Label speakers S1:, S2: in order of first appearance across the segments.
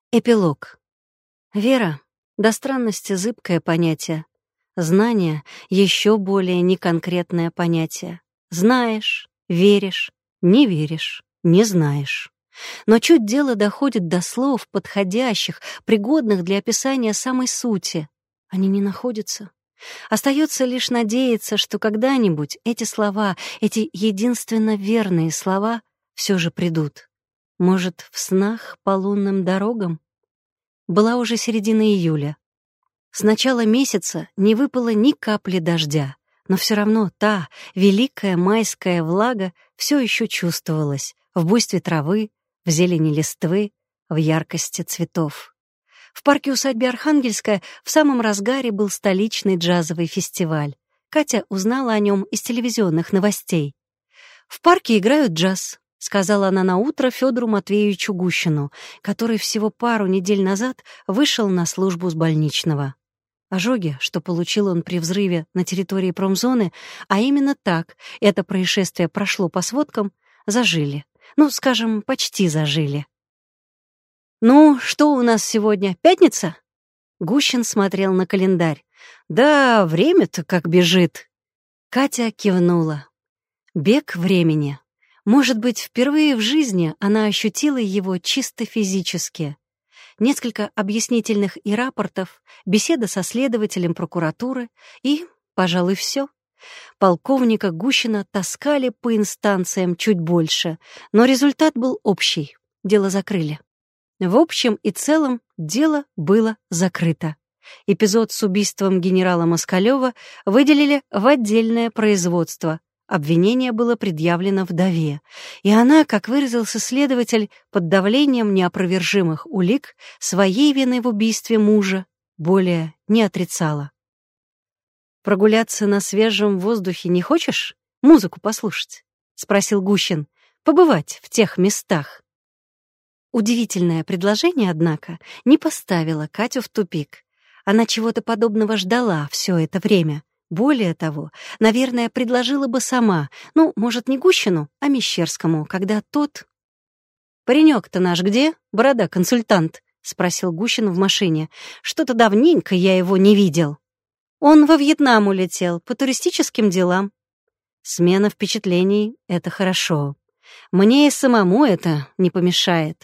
S1: Эпилог. Вера — до странности зыбкое понятие. Знание — еще более неконкретное понятие. Знаешь, веришь, не веришь, не знаешь. Но чуть дело доходит до слов, подходящих, пригодных для описания самой сути, они не находятся. Остается лишь надеяться, что когда-нибудь эти слова, эти единственно верные слова, все же придут. Может, в снах по лунным дорогам? Была уже середина июля. С начала месяца не выпало ни капли дождя, но все равно та великая майская влага все еще чувствовалась в буйстве травы, в зелени листвы, в яркости цветов. В парке-усадьбе Архангельская в самом разгаре был столичный джазовый фестиваль. Катя узнала о нем из телевизионных новостей. «В парке играют джаз», — сказала она наутро Федору Матвеевичу Гущину, который всего пару недель назад вышел на службу с больничного. Ожоги, что получил он при взрыве на территории промзоны, а именно так это происшествие прошло по сводкам, зажили. Ну, скажем, почти зажили. «Ну, что у нас сегодня? Пятница?» Гущин смотрел на календарь. «Да, время-то как бежит». Катя кивнула. Бег времени. Может быть, впервые в жизни она ощутила его чисто физически. Несколько объяснительных и рапортов, беседа со следователем прокуратуры и, пожалуй, все. Полковника Гущина таскали по инстанциям чуть больше, но результат был общий. Дело закрыли. В общем и целом дело было закрыто. Эпизод с убийством генерала Москалёва выделили в отдельное производство. Обвинение было предъявлено вдове, и она, как выразился следователь, под давлением неопровержимых улик своей вины в убийстве мужа более не отрицала. «Прогуляться на свежем воздухе не хочешь? Музыку послушать?» — спросил Гущин. «Побывать в тех местах». Удивительное предложение, однако, не поставило Катю в тупик. Она чего-то подобного ждала все это время. Более того, наверное, предложила бы сама, ну, может, не Гущину, а Мещерскому, когда тот... «Паренек-то наш где, борода-консультант?» — спросил Гущин в машине. «Что-то давненько я его не видел». «Он во Вьетнам улетел, по туристическим делам». «Смена впечатлений — это хорошо. Мне и самому это не помешает».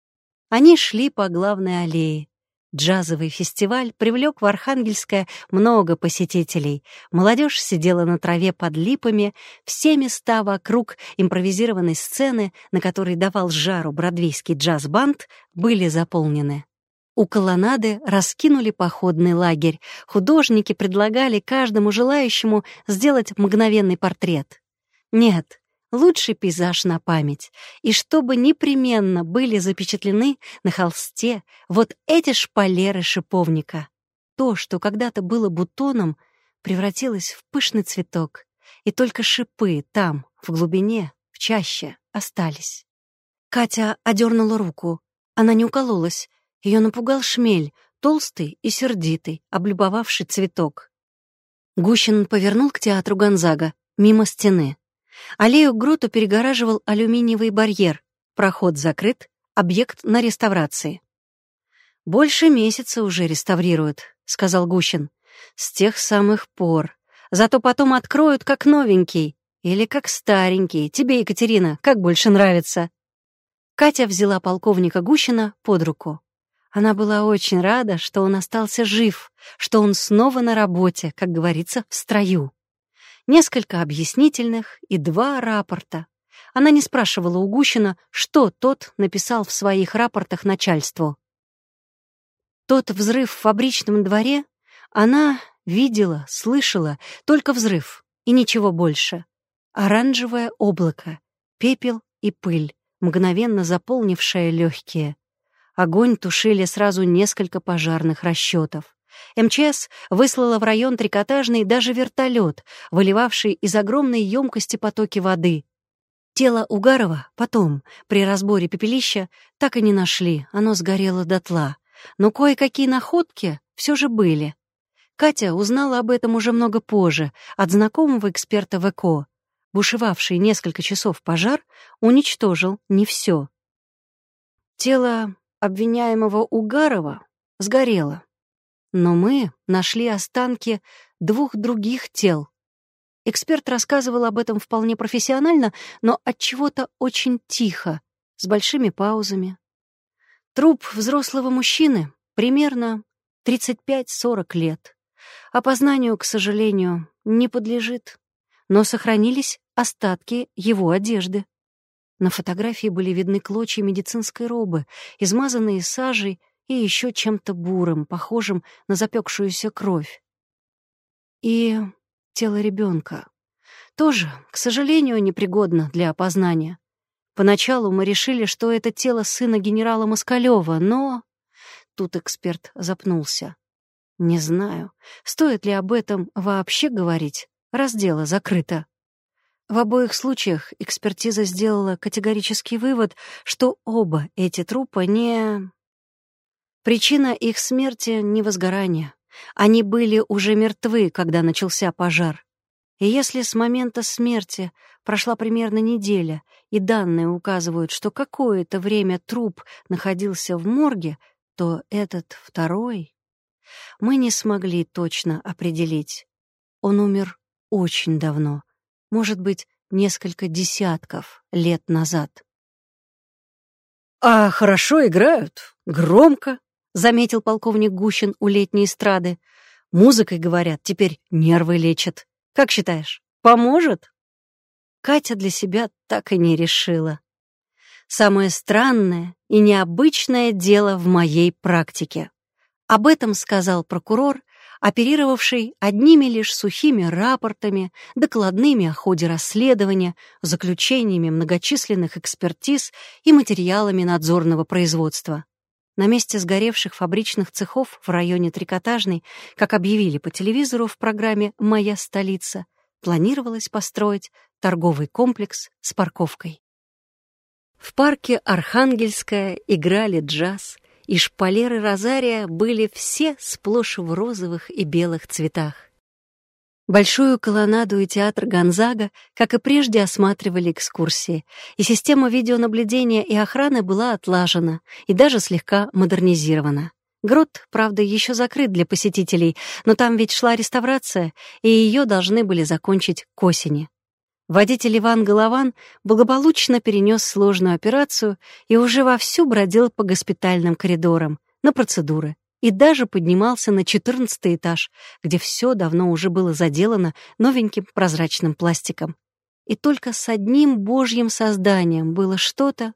S1: Они шли по главной аллее. Джазовый фестиваль привлек в Архангельское много посетителей. Молодежь сидела на траве под липами, все места вокруг импровизированной сцены, на которой давал жару бродвейский джаз-банд, были заполнены. У колоннады раскинули походный лагерь. Художники предлагали каждому желающему сделать мгновенный портрет. Нет, лучший пейзаж на память, и чтобы непременно были запечатлены на холсте вот эти шпалеры шиповника. То, что когда-то было бутоном, превратилось в пышный цветок, и только шипы там, в глубине, в чаще, остались. Катя одернула руку. Она не укололась. Ее напугал шмель, толстый и сердитый, облюбовавший цветок. Гущин повернул к театру Гонзага, мимо стены. Аллею к гроту перегораживал алюминиевый барьер. Проход закрыт, объект на реставрации. «Больше месяца уже реставрируют», — сказал Гущин. «С тех самых пор. Зато потом откроют как новенький. Или как старенький. Тебе, Екатерина, как больше нравится?» Катя взяла полковника Гущина под руку. Она была очень рада, что он остался жив, что он снова на работе, как говорится, в строю. Несколько объяснительных и 2 рапорта. Она не спрашивала у Гущина, что тот написал в своих рапортах начальству. Тот взрыв в фабричном дворе она видела, слышала, только взрыв и ничего больше. Оранжевое облако, пепел и пыль, мгновенно заполнившие легкие. Огонь тушили сразу несколько пожарных расчетов. МЧС выслала в район трикотажный даже вертолет, выливавший из огромной емкости потоки воды. Тело Угарова потом, при разборе пепелища, так и не нашли, оно сгорело дотла. Но кое-какие находки все же были. Катя узнала об этом уже много позже, от знакомого эксперта в ЭКО. Бушевавший несколько часов пожар уничтожил не все. Тело обвиняемого Угарова сгорела. Но мы нашли останки 2 других тел. Эксперт рассказывал об этом вполне профессионально, но отчего-то очень тихо, с большими паузами. Труп взрослого мужчины примерно 35-40 лет. Опознанию, к сожалению, не подлежит, но сохранились остатки его одежды. На фотографии были видны клочья медицинской робы, измазанные сажей и еще чем-то бурым, похожим на запекшуюся кровь. И тело ребенка тоже, к сожалению, непригодно для опознания. Поначалу мы решили, что это тело сына генерала Москалёва, но... Тут эксперт запнулся. Не знаю, стоит ли об этом вообще говорить, раз дело закрыто. В обоих случаях экспертиза сделала категорический вывод, что оба эти трупа не... Причина их смерти — не возгорание. Они были уже мертвы, когда начался пожар. И если с момента смерти прошла примерно неделя, и данные указывают, что какое-то время труп находился в морге, то этот второй мы не смогли точно определить. Он умер очень давно, может быть, несколько десятков лет назад. «А хорошо играют, громко», — заметил полковник Гущин у летней эстрады. «Музыкой, говорят, теперь нервы лечат. Как считаешь, поможет?» Катя для себя так и не решила. Самое странное и необычное дело в моей практике. Об этом сказал прокурор, оперировавший одними лишь сухими рапортами, докладными о ходе расследования, заключениями многочисленных экспертиз и материалами надзорного производства. На месте сгоревших фабричных цехов в районе Трикотажной, как объявили по телевизору в программе «Моя столица», планировалось построить торговый комплекс с парковкой. В парке Архангельская играли джаз, и шпалеры розария были все сплошь в розовых и белых цветах. Большую колоннаду и театр Гонзага, как и прежде, осматривали экскурсии, и система видеонаблюдения и охраны была отлажена и даже слегка модернизирована. Грот, правда, еще закрыт для посетителей, но там ведь шла реставрация, и ее должны были закончить к осени. Водитель Иван Голован благополучно перенес сложную операцию и уже вовсю бродил по госпитальным коридорам, на процедуры, и даже поднимался на 14-й этаж, где все давно уже было заделано новеньким прозрачным пластиком. И только с одним божьим созданием было что-то...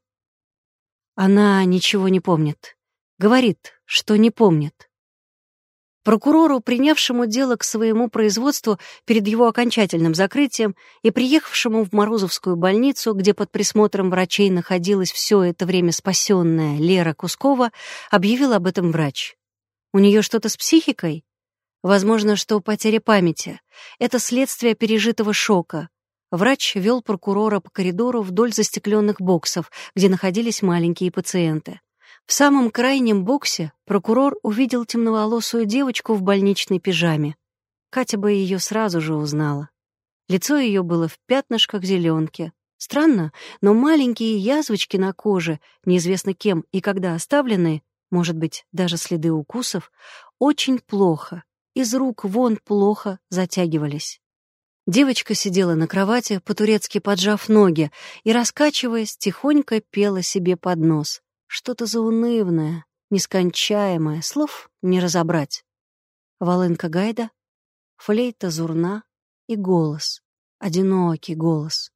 S1: Она ничего не помнит. Говорит, что не помнит. Прокурору, принявшему дело к своему производству перед его окончательным закрытием и приехавшему в Морозовскую больницу, где под присмотром врачей находилась все это время спасенная Лера Кускова, объявил об этом врач. У нее что-то с психикой? Возможно, что потеря памяти. Это следствие пережитого шока. Врач вел прокурора по коридору вдоль застекленных боксов, где находились маленькие пациенты. В самом крайнем боксе прокурор увидел темноволосую девочку в больничной пижаме. Катя бы ее сразу же узнала. Лицо ее было в пятнышках зеленки. Странно, но маленькие язвочки на коже, неизвестно кем и когда оставленные, может быть, даже следы укусов, очень плохо, из рук вон плохо затягивались. Девочка сидела на кровати, по-турецки поджав ноги, и, раскачиваясь, тихонько пела себе под нос. Что-то заунывное, нескончаемое, слов не разобрать. Волынка Гайда, флейта Зурна и голос, одинокий голос.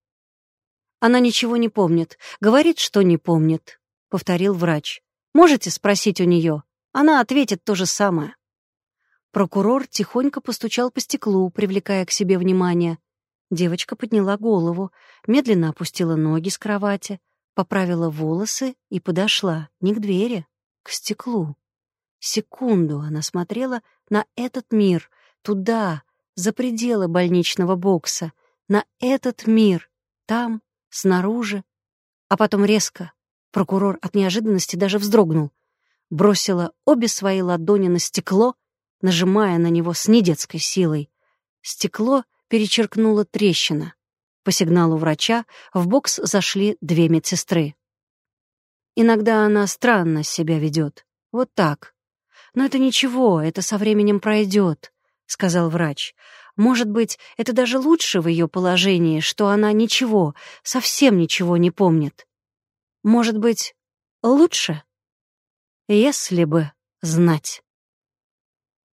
S1: Она ничего не помнит, говорит, что не помнит, — повторил врач. Можете спросить у нее, она ответит то же самое. Прокурор тихонько постучал по стеклу, привлекая к себе внимание. Девочка подняла голову, медленно опустила ноги с кровати, поправила волосы и подошла не к двери, к стеклу. Секунду она смотрела на этот мир, туда, за пределы больничного бокса, на этот мир, там, снаружи. А потом резко, прокурор от неожиданности даже вздрогнул, бросила обе свои ладони на стекло, нажимая на него с недетской силой. Стекло перечеркнула трещина. По сигналу врача в бокс зашли 2 медсестры. Иногда она странно себя ведет. Вот так. Но это ничего, это со временем пройдет, сказал врач. Может быть, это даже лучше в ее положении, что она ничего, совсем ничего не помнит. Может быть, лучше? Если бы знать.